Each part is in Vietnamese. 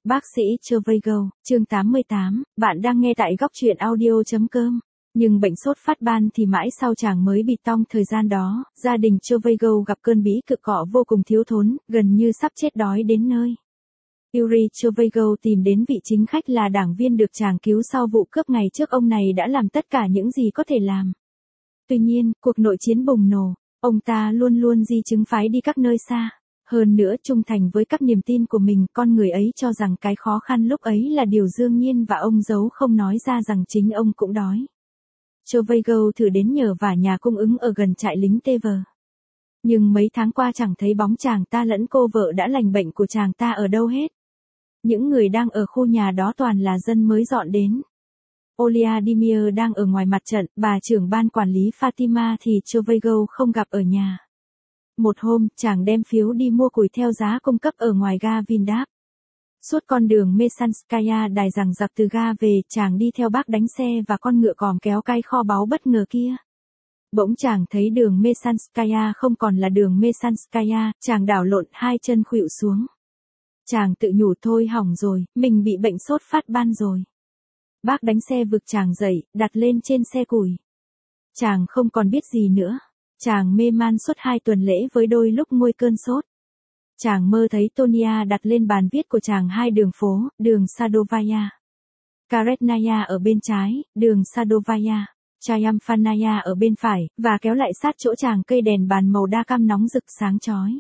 Bác sĩ Chervaygo, chương 88, bạn đang nghe tại góc truyện audio.com. Nhưng bệnh sốt phát ban thì mãi sau chàng mới bị tong. Thời gian đó, gia đình Chervaygo gặp cơn bí cực cọ vô cùng thiếu thốn, gần như sắp chết đói đến nơi. Yuri Chervaygo tìm đến vị chính khách là đảng viên được chàng cứu sau vụ cướp ngày trước. Ông này đã làm tất cả những gì có thể làm. Tuy nhiên, cuộc nội chiến bùng nổ, ông ta luôn luôn di chứng phái đi các nơi xa. Hơn nữa trung thành với các niềm tin của mình, con người ấy cho rằng cái khó khăn lúc ấy là điều đương nhiên và ông giấu không nói ra rằng chính ông cũng đói. Chervaygo thử đến nhờ vả nhà cung ứng ở gần trại lính TV. Nhưng mấy tháng qua chẳng thấy bóng chàng ta lẫn cô vợ đã lành bệnh của chàng ta ở đâu hết. Những người đang ở khu nhà đó toàn là dân mới dọn đến. Olyadimir đang ở ngoài mặt trận, bà trưởng ban quản lý Fatima thì Chervaygo không gặp ở nhà. Một hôm, chàng đem phiếu đi mua củi theo giá cung cấp ở ngoài ga Vindap. Suốt con đường Mesanskaya dài dằng dặc từ ga về, chàng đi theo bác đánh xe và con ngựa còm kéo cái kho báu bất ngờ kia. Bỗng chàng thấy đường Mesanskaya không còn là đường Mesanskaya, chàng đảo lộn hai chân khuỵu xuống. Chàng tự nhủ thôi hỏng rồi, mình bị bệnh sốt phát ban rồi. Bác đánh xe vực chàng dậy, đặt lên trên xe củi. Chàng không còn biết gì nữa. Chàng mê man suốt 2 tuần lễ với đôi lúc nguôi cơn sốt. Chàng mơ thấy Tonia đặt lên bàn viết của chàng 2 đường phố, đường Sadovaya Karetnaya ở bên trái, đường Sadovaya Triumphanaya ở bên phải, và kéo lại sát chỗ chàng cây đèn bàn màu đa cam nóng rực sáng chói.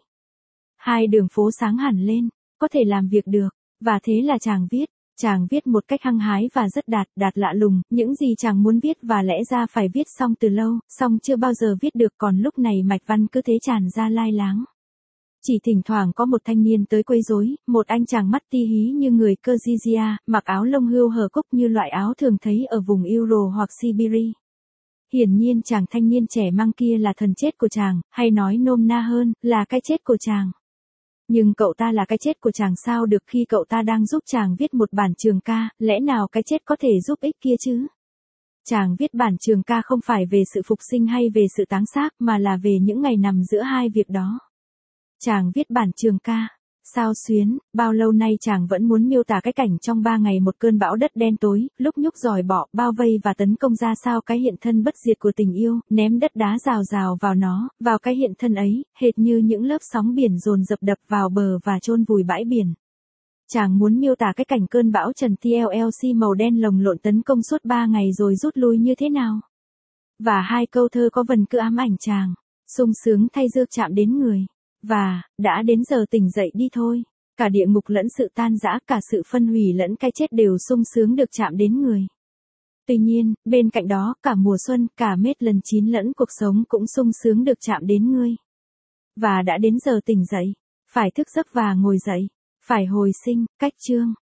2 đường phố sáng hẳn lên, có thể làm việc được, và thế là chàng viết. Chàng viết một cách hăng hái và rất đạt lạ lùng, những gì chàng muốn viết và lẽ ra phải viết xong từ lâu, song chưa bao giờ viết được, còn lúc này mạch văn cứ thế tràn ra lai láng. Chỉ thỉnh thoảng có một thanh niên tới quấy rối, một anh chàng mắt ti hí như người Kyrgyzia, mặc áo lông hươu hở cúc như loại áo thường thấy ở vùng Ural hoặc Siberia. Hiển nhiên chàng thanh niên trẻ măng kia là thần chết của chàng, hay nói nôm na hơn, là cái chết của chàng. Nhưng cậu ta là cái chết của chàng sao được khi cậu ta đang giúp chàng viết một bản trường ca, lẽ nào cái chết có thể giúp ích kia chứ? Chàng viết bản trường ca không phải về sự phục sinh hay về sự táng xác mà là về những ngày nằm giữa hai việc đó. Chàng viết bản trường ca. Sao xuyến, bao lâu nay chàng vẫn muốn miêu tả cái cảnh trong 3 ngày một cơn bão đất đen tối, lúc nhúc dòi bọ, bao vây và tấn công ra sao cái hiện thân bất diệt của tình yêu, ném đất đá rào rào vào nó, vào cái hiện thân ấy, hệt như những lớp sóng biển dồn dập đập vào bờ và chôn vùi bãi biển. Chàng muốn miêu tả cái cảnh cơn bão Trần TLC màu đen lồng lộn tấn công suốt 3 ngày rồi rút lui như thế nào. Và 2 câu thơ có vần cứ ám ảnh chàng, sung sướng thay rước chạm đến người. Và, đã đến giờ tỉnh dậy đi thôi. Cả địa ngục lẫn sự tan rã, cả sự phân hủy lẫn cái chết đều sung sướng được chạm đến người. Tuy nhiên, bên cạnh đó, cả mùa xuân, cả mết lần chín lẫn cuộc sống cũng sung sướng được chạm đến ngươi. Và đã đến giờ tỉnh dậy. Phải thức giấc và ngồi dậy. Phải hồi sinh, cách chương.